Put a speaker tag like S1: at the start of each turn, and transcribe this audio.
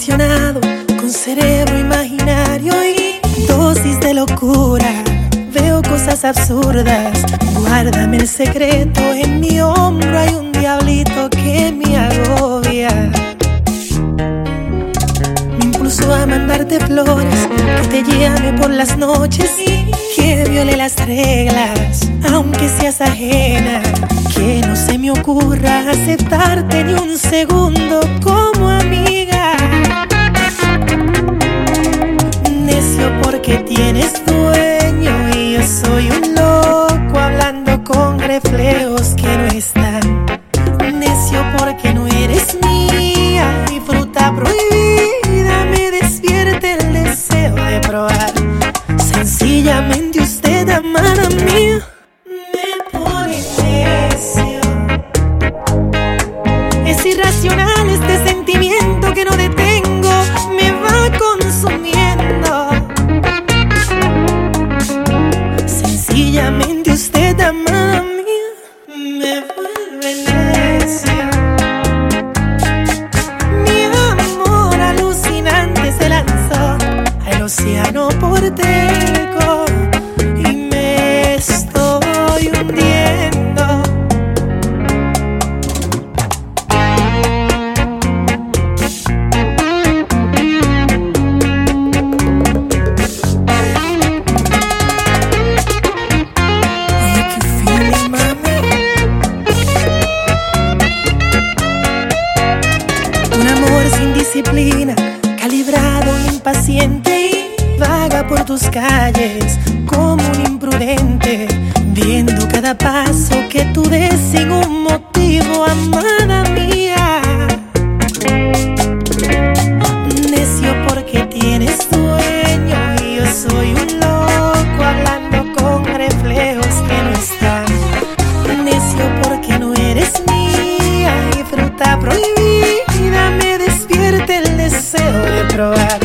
S1: obsesionado con cerebro imaginario y dosis de locura. Veo cosas absurdas. Guárdame el secreto, en mi hombro hay un diablito que me agobia. Me impulso a mandarte flores, que te llame por las noches y que viole las reglas, aunque seas ajena. Que no se me ocurra aceptarte ni un segundo como amiga. Necio porque tienes dueño y yo soy un loco hablando con reflejos que no están. Necio porque no eres mía, mi fruta prohibida me despierta el deseo de probar. Sencillamente usted, amada mía, me pone necio. Es irracional este sentimiento que no detengo, me va consumiendo. Sencillamente usted, amada mía, me vuelve necio. Mi amor alucinante se lanzó al océano porteco y me estoy hundiendo. Oye, qué feeling, mami. Un amor sin disciplina, calibrado, impaciente y vaga por tus calles como un imprudente, viendo cada paso que tú des sin un motivo, amada mía. Necio porque tienes dueño y yo soy un loco hablando con reflejos que no están. Necio porque no eres mía y fruta prohibida me despierta el deseo de probar.